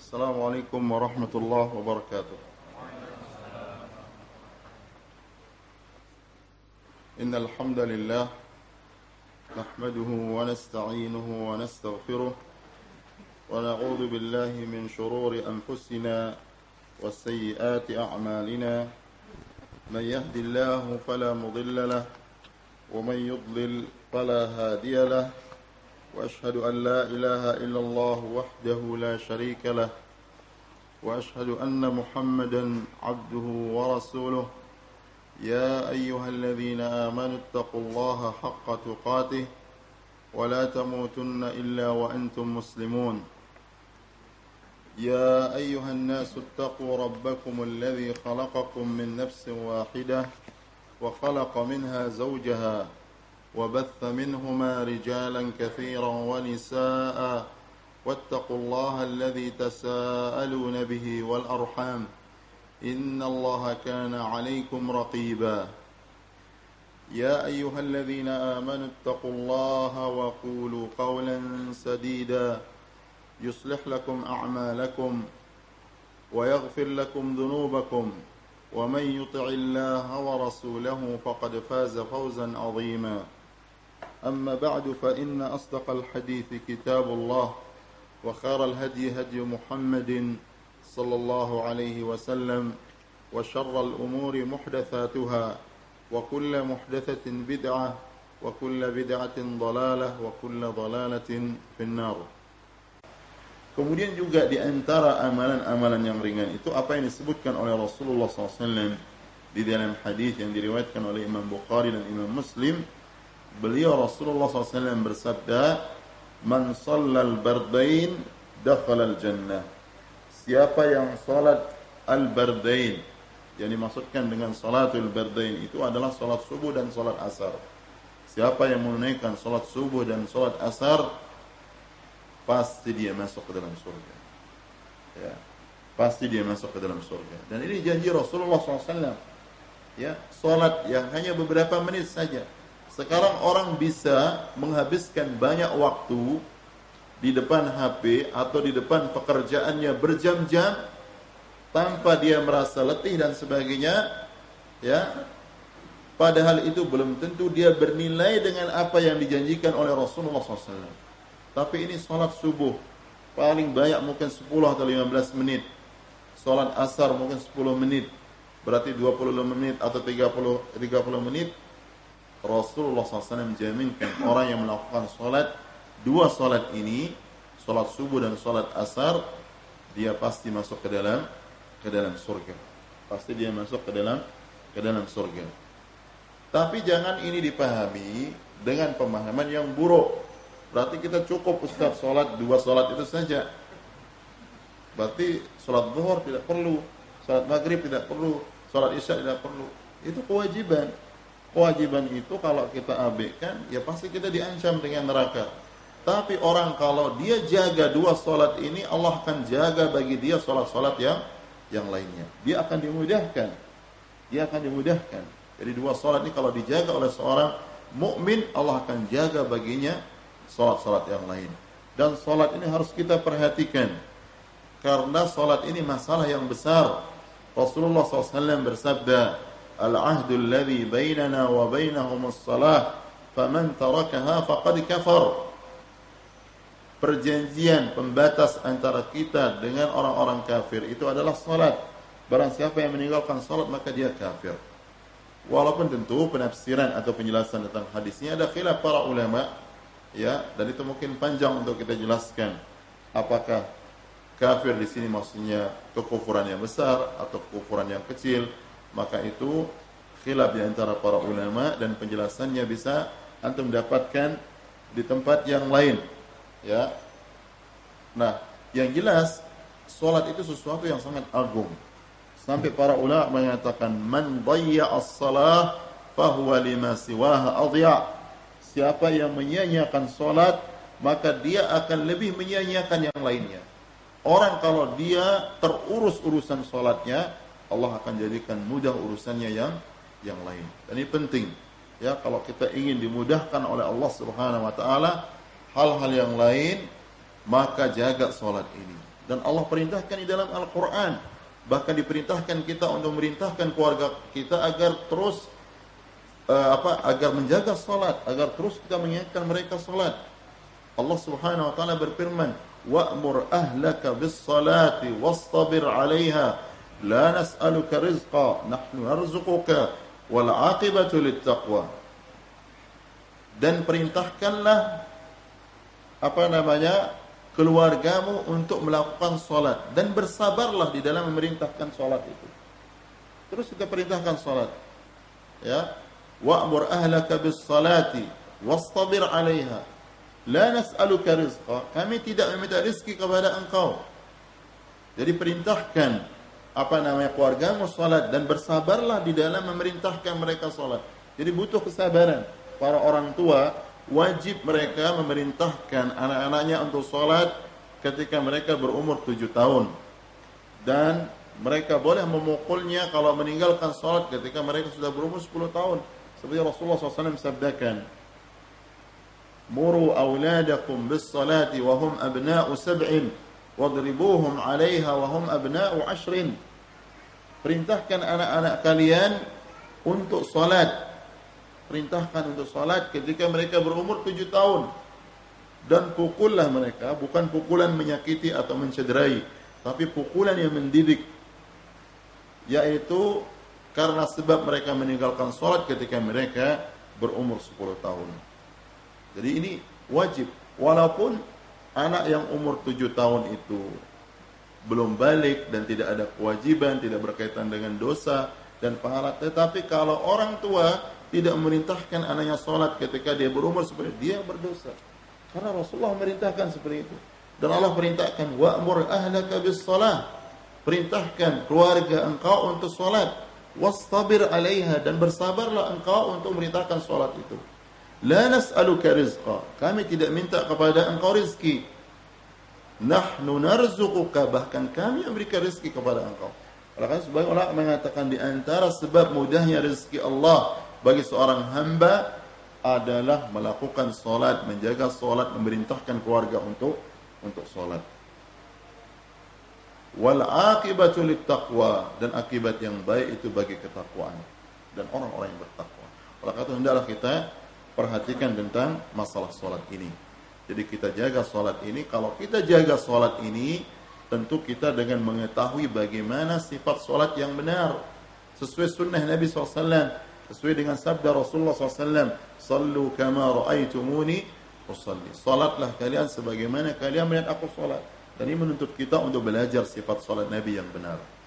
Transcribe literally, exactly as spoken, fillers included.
Assalamualaikum warahmatullahi wabarakatuh. Innal hamdalillah nahmaduhu wa nasta'inuhu wa nastaghfiruh wa na'udzu billahi min shururi anfusina wa sayyiati a'malina. Man yahdihillahu fala mudilla lahu wa man yudlil fala hadiya lahu. وأشهد أن لا إله إلا الله وحده لا شريك له وأشهد أن محمدا عبده ورسوله يا أيها الذين آمنوا اتقوا الله حق تقاته ولا تموتن إلا وأنتم مسلمون يا أيها الناس اتقوا ربكم الذي خلقكم من نفس واحدة وخلق منها زوجها وبث منهما رجالا كثيرا ونساء واتقوا الله الذي تساءلون به والأرحام إن الله كان عليكم رقيبا يا أيها الذين آمنوا اتقوا الله وقولوا قولا سديدا يصلح لكم أعمالكم ويغفر لكم ذنوبكم ومن يطع الله ورسوله فقد فاز فوزا عظيما أما بعد فإن أصدق الحديث كتاب الله وخير الهدي هدي محمد صلى الله عليه وسلم وشر الأمور محدثاتها وكل محدثة بدعة وكل بدعة ضلالة وكل ضلالة في النار. Kemudian juga di antara amalan-amalan yang ringan itu apa yang disebutkan oleh Rasulullah shallallahu alaihi wasallam di dalam hadis yang diriwayatkan oleh Imam Bukhari dan Imam Muslim. Beliau Rasulullah shallallahu alaihi wasallam bersabda, "Man shallal bardain dakhala al-jannah." Siapa yang salat al-bardain, yang dimaksudkan dengan salatul bardain itu adalah salat subuh dan salat asar. Siapa yang menunaikan salat subuh dan salat asar, pasti dia masuk ke dalam surga. Ya, pasti dia masuk ke dalam surga. Dan ini janji Rasulullah shallallahu alaihi wasallam. Ya, salat yang hanya beberapa menit saja. Sekarang orang bisa menghabiskan banyak waktu di depan H P atau di depan pekerjaannya berjam-jam tanpa dia merasa letih dan sebagainya, ya. Padahal itu belum tentu dia bernilai dengan apa yang dijanjikan oleh Rasulullah shallallahu alaihi wasallam. Tapi ini salat subuh paling banyak mungkin sepuluh atau lima belas menit. Salat asar mungkin sepuluh menit. Berarti dua puluh lima menit atau tiga puluh menit. Rasulullah shallallahu alaihi wasallam menjaminkan orang yang melakukan salat dua salat ini, salat subuh dan salat asar, dia pasti masuk ke dalam ke dalam surga. Pasti dia masuk ke dalam ke dalam surga. Tapi jangan ini dipahami dengan pemahaman yang buruk. Berarti kita cukup Ustaz salat dua salat itu saja. Berarti salat zuhur tidak perlu, salat maghrib tidak perlu, salat isya tidak perlu. Itu kewajiban. Kewajiban itu kalau kita abaikan, ya pasti kita diancam dengan neraka. Tapi orang kalau dia jaga dua salat ini, Allah akan jaga bagi dia salat-salat yang yang lainnya. Dia akan dimudahkan. Dia akan dimudahkan. Jadi dua salat ini kalau dijaga oleh seorang mukmin, Allah akan jaga baginya salat-salat yang lain. Dan salat ini harus kita perhatikan. Karena salat ini masalah yang besar. Rasulullah shallallahu alaihi wasallam bersabda, "Al-'ahdu alladhi bainana wa bainahum as-salah, faman tarakaha faqad kafar." Perjanjian pembatas antara kita dengan orang-orang kafir itu adalah salat. Barang siapa yang meninggalkan salat maka dia kafir. Walaupun tentu penafsiran atau penjelasan tentang hadisnya ada khilaf para ulama, ya, dan itu mungkin panjang untuk kita jelaskan. Apakah kafir di sini maksudnya kekufuran yang besar atau kekufuran yang kecil? Maka itu khilaf di antara para ulama dan penjelasannya bisa antum dapatkan di tempat yang lain, ya. Nah, yang jelas salat itu sesuatu yang sangat agung. Sampai para ulama mengatakan man dhayya as-salah fahuwa lima siwaha adhiya. Siapa yang menyia-nyiakan salat, maka dia akan lebih menyia-nyiakan yang lainnya. Orang kalau dia terurus urusan salatnya, Allah akan jadikan mudah urusannya yang yang lain. Dan ini penting. Ya, kalau kita ingin dimudahkan oleh Allah Subhanahu wa taala hal-hal yang lain, maka jaga salat ini. Dan Allah perintahkan di dalam Al-Quran. Bahkan diperintahkan kita untuk memerintahkan keluarga kita agar terus uh, apa agar menjaga salat, agar terus kita mengingatkan mereka salat. Allah Subhanahu wa taala berfirman, "Wa'mur ahlaka bis-salati wastabir 'alaiha, la nas'aluka rizqa, nahnu narzuquka wal 'aqibatu lit-taqwa." Dan perintahkanlah apa namanya keluargamu untuk melakukan salat dan bersabarlah di dalam memerintahkan salat itu. Terus kita perintahkan salat. Ya, wa'mur ahlaka bis-salati wastabir 'alaiha. La nas'aluka rizqa. Kami tidak meminta rezeki kepada engkau. Jadi perintahkan apa namanya keluargamu salat dan bersabarlah di dalam memerintahkan mereka salat. Jadi butuh kesabaran. Para orang tua wajib mereka memerintahkan anak-anaknya untuk salat ketika mereka berumur tujuh tahun. Dan mereka boleh memukulnya kalau meninggalkan salat ketika mereka sudah berumur sepuluh tahun. Seperti Rasulullah shallallahu alaihi wasallam sabdakan, "Muru awladakum bis-salati wa hum abna'u sab'in, wadribuhum 'alaiha wa hum abna'u 'ashrin." Perintahkan anak-anak kalian untuk salat. Perintahkan untuk salat ketika mereka berumur tujuh tahun. Dan pukullah mereka, bukan pukulan menyakiti atau mencederai, tapi pukulan yang mendidik. Yaitu karena sebab mereka meninggalkan salat ketika mereka berumur sepuluh tahun. Jadi ini wajib. Walaupun anak yang umur tujuh tahun itu belum balik dan tidak ada kewajiban, tidak berkaitan dengan dosa dan pahala. Tetapi kalau orang tua tidak memerintahkan anaknya salat ketika dia berumur seperti itu, dia berdosa. Karena Rasulullah memerintahkan seperti itu. Dan Allah perintahkan, wa'mur ahlaka bis-shalah. Perintahkan keluarga engkau untuk salat. Wastabir 'alaiha, dan bersabarlah engkau untuk memerintahkan salat itu. La nas'aluka rizqa. Kami tidak minta kepada engkau rezeki. Nahnu narzuquka, bahkan kami memberikan rezeki kepada engkau. Karena sebagian ulama mengatakan di antara sebab mudahnya rezeki Allah bagi seorang hamba adalah melakukan salat, menjaga salat, memerintahkan keluarga untuk untuk salat. Wal 'aqibatu lit-taqwa, dan akibat yang baik itu bagi ketakwaan dan orang-orang yang bertakwa. Oleh karena itu hendaklah kita perhatikan tentang masalah salat ini. Jadi kita jaga salat ini. Kalau kita jaga salat ini, tentu kita dengan mengetahui bagaimana sifat salat yang benar sesuai sunnah Nabi shallallahu alaihi wasallam, sesuai dengan sabda Rasulullah shallallahu alaihi wasallam, "Sallu kama ra'aitumuni usalli." Salatlah kalian sebagaimana kalian melihat aku salat. Dan ini menuntut kita untuk belajar sifat salat Nabi yang benar.